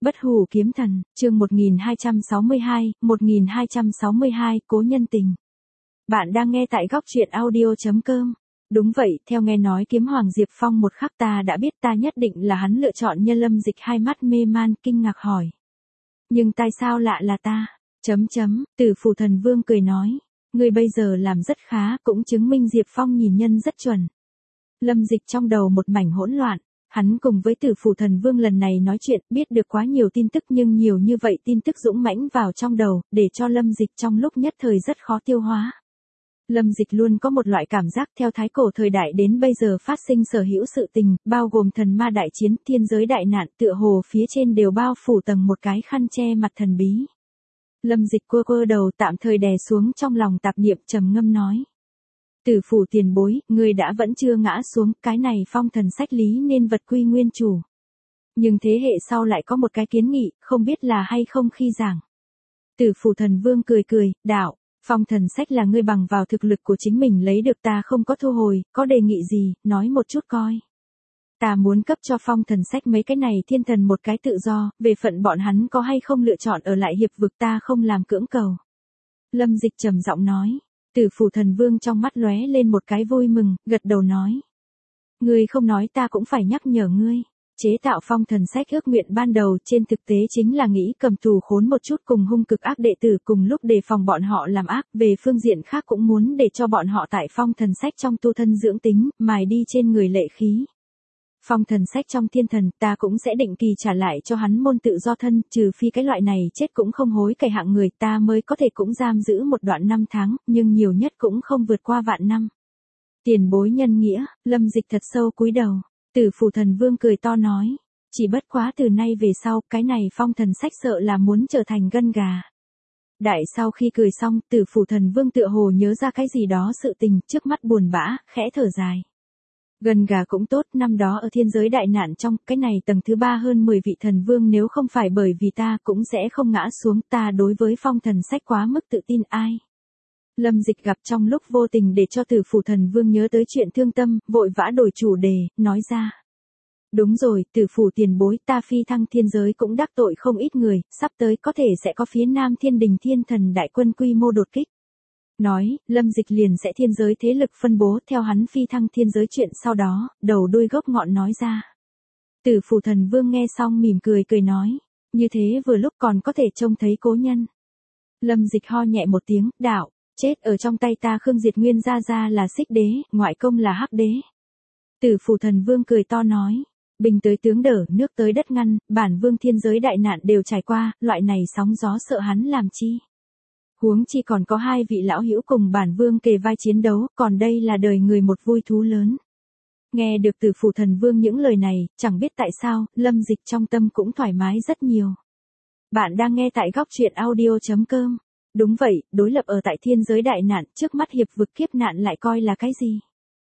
Bất hủ kiếm thần, chương 1262, cố nhân tình. Bạn đang nghe tại góc truyện audio.com. Đúng vậy, theo nghe nói kiếm hoàng Diệp Phong một khắc ta đã biết ta nhất định là hắn lựa chọn Nhân Lâm Dịch, hai mắt mê man kinh ngạc hỏi. Nhưng tại sao lạ là ta? Tử Phủ Thần Vương cười nói. Người bây giờ làm rất khá, cũng chứng minh Diệp Phong nhìn nhân rất chuẩn. Lâm Dịch trong đầu một mảnh hỗn loạn. Hắn cùng với Tử Phủ Thần Vương lần này nói chuyện, biết được quá nhiều tin tức, nhưng nhiều như vậy tin tức dũng mãnh vào trong đầu, để cho Lâm Dịch trong lúc nhất thời rất khó tiêu hóa. Lâm Dịch luôn có một loại cảm giác theo thái cổ thời đại đến bây giờ phát sinh sở hữu sự tình, bao gồm thần ma đại chiến, thiên giới đại nạn, tựa hồ phía trên đều bao phủ tầng một cái khăn che mặt thần bí. Lâm Dịch quơ đầu tạm thời đè xuống trong lòng tạp niệm, trầm ngâm nói. Tử Phủ tiền bối, người đã vẫn chưa ngã xuống, cái này phong thần sách lý nên vật quy nguyên chủ. Nhưng thế hệ sau lại có một cái kiến nghị, không biết là hay không khi giảng. Tử Phủ Thần Vương cười, đạo, phong thần sách là ngươi bằng vào thực lực của chính mình lấy được, ta không có thu hồi, có đề nghị gì, nói một chút coi. Ta muốn cấp cho phong thần sách mấy cái này thiên thần một cái tự do, về phận bọn hắn có hay không lựa chọn ở lại hiệp vực ta không làm cưỡng cầu. Lâm Dịch trầm giọng nói. Tử Phủ Thần Vương trong mắt lóe lên một cái vui mừng, gật đầu nói. Ngươi không nói ta cũng phải nhắc nhở ngươi. Chế tạo phong thần sách ước nguyện ban đầu trên thực tế chính là nghĩ cầm tù khốn một chút cùng hung cực ác đệ tử, cùng lúc đề phòng bọn họ làm ác, về phương diện khác cũng muốn để cho bọn họ tại phong thần sách trong tu thân dưỡng tính, mài đi trên người lệ khí. Phong thần sách trong thiên thần ta cũng sẽ định kỳ trả lại cho hắn môn tự do thân, trừ phi cái loại này chết cũng không hối cải hạng người, ta mới có thể cũng giam giữ một đoạn năm tháng, nhưng nhiều nhất cũng không vượt qua vạn năm. Tiền bối nhân nghĩa, Lâm Dịch thật sâu cúi đầu. Tử Phủ Thần Vương cười to nói. Chỉ bất quá từ nay về sau, cái này phong thần sách sợ là muốn trở thành gân gà. Đại sau khi cười xong, Tử Phủ Thần Vương tựa hồ nhớ ra cái gì đó sự tình, trước mắt buồn bã, khẽ thở dài. Gần gà cũng tốt, năm đó ở thiên giới đại nạn trong, cái này tầng thứ 3 hơn 10 vị thần vương nếu không phải bởi vì ta cũng sẽ không ngã xuống, ta đối với phong thần sách quá mức tự tin ai. Lâm Dịch gặp trong lúc vô tình để cho Tử Phủ Thần Vương nhớ tới chuyện thương tâm, vội vã đổi chủ đề, nói ra. Đúng rồi, Tử Phủ tiền bối, ta phi thăng thiên giới cũng đắc tội không ít người, sắp tới có thể sẽ có phía Nam Thiên Đình thiên thần đại quân quy mô đột kích. Nói, Lâm Dịch liền sẽ thiên giới thế lực phân bố theo hắn phi thăng thiên giới chuyện sau đó, đầu đuôi gốc ngọn nói ra. Tử Phủ Thần Vương nghe xong mỉm cười nói, như thế vừa lúc còn có thể trông thấy cố nhân. Lâm Dịch ho nhẹ một tiếng, đạo, chết ở trong tay ta Khương Diệt Nguyên gia là Xích Đế, ngoại công là Hắc Đế. Tử Phủ Thần Vương cười to nói, bình tới tướng đỡ, nước tới đất ngăn, bản vương thiên giới đại nạn đều trải qua, loại này sóng gió sợ hắn làm chi. Huống chi còn có hai vị lão hữu cùng bản vương kề vai chiến đấu, còn đây là đời người một vui thú lớn. Nghe được Tử Phủ Thần Vương những lời này, chẳng biết tại sao, Lâm Dịch trong tâm cũng thoải mái rất nhiều. Bạn đang nghe tại góc truyện audio.com. Đúng vậy, đối lập ở tại thiên giới đại nạn, trước mắt hiệp vực kiếp nạn lại coi là cái gì?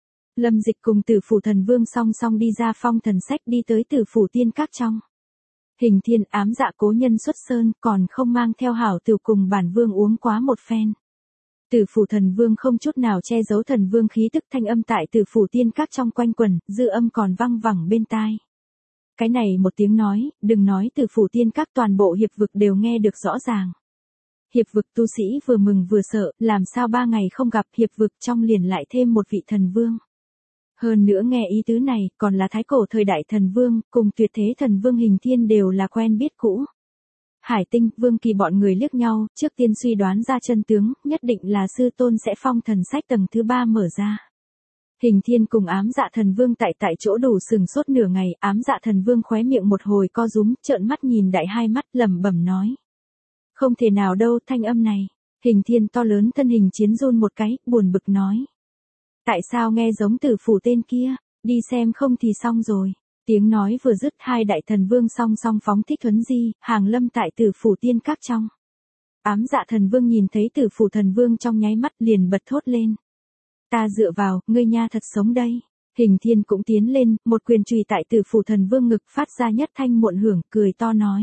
Lâm Dịch cùng Tử Phủ Thần Vương song song đi ra phong thần sách, đi tới Tử Phủ Tiên Các trong. Hình Thiên ám dạ cố nhân xuất sơn, còn không mang theo hảo tử cùng bản vương uống quá một phen. Tử Phủ Thần Vương không chút nào che giấu thần vương khí tức, thanh âm tại Tử Phủ Tiên Các trong quanh quẩn, dư âm còn vang vẳng bên tai. Cái này một tiếng nói, đừng nói Tử Phủ Tiên Các, toàn bộ hiệp vực đều nghe được rõ ràng. Hiệp vực tu sĩ vừa mừng vừa sợ, làm sao 3 ngày không gặp, hiệp vực trong liền lại thêm một vị thần vương. Hơn nữa nghe ý tứ này, còn là thái cổ thời đại thần vương, cùng tuyệt thế thần vương Hình Thiên đều là quen biết cũ. Hải Tinh, Vương Kỳ bọn người liếc nhau, trước tiên suy đoán ra chân tướng, nhất định là sư tôn sẽ phong thần sách tầng thứ 3 mở ra. Hình Thiên cùng ám dạ thần vương tại chỗ đủ sừng sốt nửa ngày, ám dạ thần vương khóe miệng một hồi co rúm, trợn mắt nhìn đại hai mắt, lẩm bẩm nói. Không thể nào đâu, thanh âm này. Hình Thiên to lớn thân hình chiến run một cái, buồn bực nói. Tại sao nghe giống Tử Phủ tên kia, đi xem không thì xong rồi. Tiếng nói vừa dứt, hai đại thần vương song song phóng thích thuấn di, hàng lâm tại Tử Phủ Tiên Các trong. Ám dạ thần vương nhìn thấy Tử Phủ Thần Vương trong nháy mắt liền bật thốt lên. Ta dựa vào, ngươi nha thật sống đây. Hình Thiên cũng tiến lên, một quyền chùy tại Tử Phủ Thần Vương ngực phát ra nhất thanh muộn hưởng, cười to nói.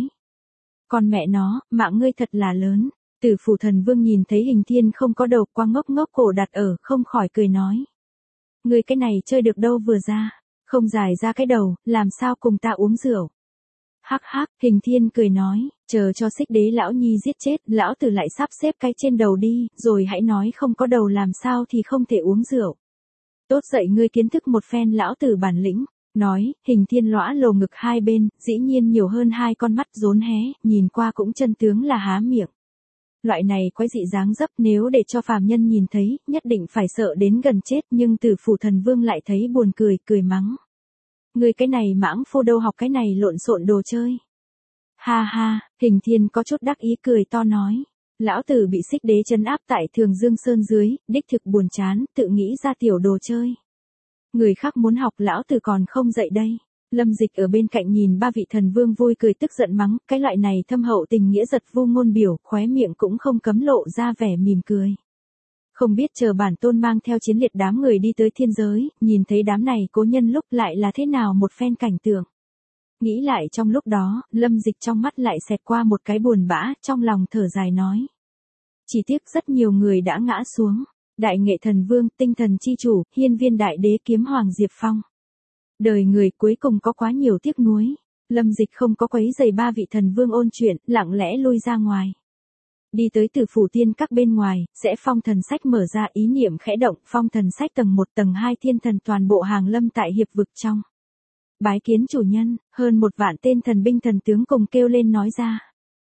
Con mẹ nó, mạng ngươi thật là lớn. Tử Phủ Thần Vương nhìn thấy Hình Thiên không có đầu, qua ngốc ngốc cổ đặt ở, không khỏi cười nói. Ngươi cái này chơi được đâu vừa ra, không dài ra cái đầu, làm sao cùng ta uống rượu. Hắc hắc, Hình Thiên cười nói, chờ cho Xích Đế lão nhi giết chết, lão tử lại sắp xếp cái trên đầu đi, rồi hãy nói không có đầu làm sao thì không thể uống rượu. Tốt dậy ngươi kiến thức một phen lão tử bản lĩnh. Nói, Hình Thiên lõa lồ ngực hai bên, dĩ nhiên nhiều hơn hai con mắt rốn hé, nhìn qua cũng chân tướng là há miệng. Loại này quái dị dáng dấp nếu để cho phàm nhân nhìn thấy, nhất định phải sợ đến gần chết, nhưng Tử Phủ Thần Vương lại thấy buồn cười, cười mắng. Người cái này mãng phô đâu học cái này lộn xộn đồ chơi. Ha ha, Hình Thiên có chút đắc ý cười to nói. Lão tử bị Xích Đế trấn áp tại Thường Dương Sơn dưới, đích thực buồn chán, tự nghĩ ra tiểu đồ chơi. Người khác muốn học lão tử còn không dậy đây. Lâm Dịch ở bên cạnh nhìn ba vị thần vương vui cười tức giận mắng, cái loại này thâm hậu tình nghĩa giật vu ngôn biểu, khóe miệng cũng không cấm lộ ra vẻ mỉm cười. Không biết chờ bản tôn mang theo chiến liệt đám người đi tới thiên giới, nhìn thấy đám này cố nhân lúc lại là thế nào một phen cảnh tượng. Nghĩ lại trong lúc đó, Lâm Dịch trong mắt lại xẹt qua một cái buồn bã, trong lòng thở dài nói. Chỉ tiếc rất nhiều người đã ngã xuống. Đại nghệ thần vương, tinh thần chi chủ, hiên viên đại đế kiếm hoàng Diệp Phong. Đời người cuối cùng có quá nhiều tiếc nuối. Lâm Dịch không có quấy giày ba vị thần vương ôn chuyện, lặng lẽ lui ra ngoài. Đi tới Tử Phủ Tiên các bên ngoài, sẽ phong thần sách mở ra, ý niệm khẽ động, phong thần sách tầng 1 tầng 2 thiên thần toàn bộ hàng lâm tại hiệp vực trong. Bái kiến chủ nhân, hơn 1 vạn tên thần binh thần tướng cùng kêu lên nói ra.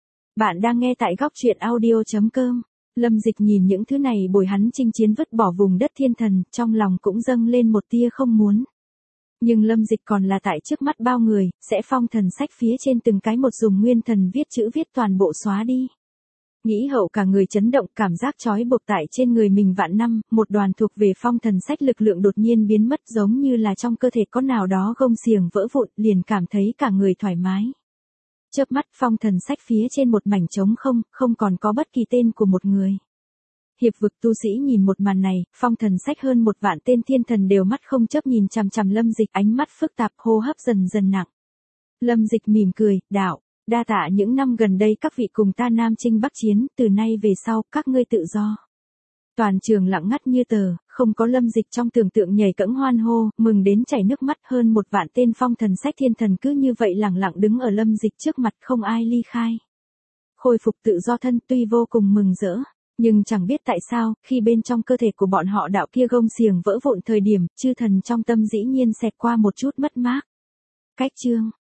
Bạn đang nghe tại góc truyện audio.com. Lâm Dịch nhìn những thứ này bồi hắn chinh chiến vứt bỏ vùng đất thiên thần, trong lòng cũng dâng lên một tia không muốn. Nhưng Lâm Dịch còn là tại trước mắt bao người, sẽ phong thần sách phía trên từng cái một dùng nguyên thần viết chữ viết toàn bộ xóa đi. Nghĩ hậu cả người chấn động, cảm giác trói buộc tại trên người mình vạn năm, một đoàn thuộc về phong thần sách lực lượng đột nhiên biến mất, giống như là trong cơ thể có nào đó gông xiềng vỡ vụn, liền cảm thấy cả người thoải mái. Chớp mắt phong thần sách phía trên một mảnh trống không, không còn có bất kỳ tên của một người. Hiệp vực tu sĩ nhìn một màn này, phong thần sách hơn 1 vạn tên thiên thần đều mắt không chớp nhìn chằm chằm Lâm Dịch, ánh mắt phức tạp, hô hấp dần dần nặng. Lâm Dịch mỉm cười, đạo, đa tạ những năm gần đây các vị cùng ta Nam Chinh Bắc Chiến, từ nay về sau, các ngươi tự do. Toàn trường lặng ngắt như tờ, không có Lâm Dịch trong tưởng tượng nhảy cẫng hoan hô, mừng đến chảy nước mắt, hơn 1 vạn tên phong thần sách thiên thần cứ như vậy lặng lặng đứng ở Lâm Dịch trước mặt, không ai ly khai. Khôi phục tự do thân tuy vô cùng mừng rỡ, nhưng chẳng biết tại sao, khi bên trong cơ thể của bọn họ đạo kia gông xiềng vỡ vụn thời điểm, chư thần trong tâm dĩ nhiên xẹt qua một chút mất mát. Cách chương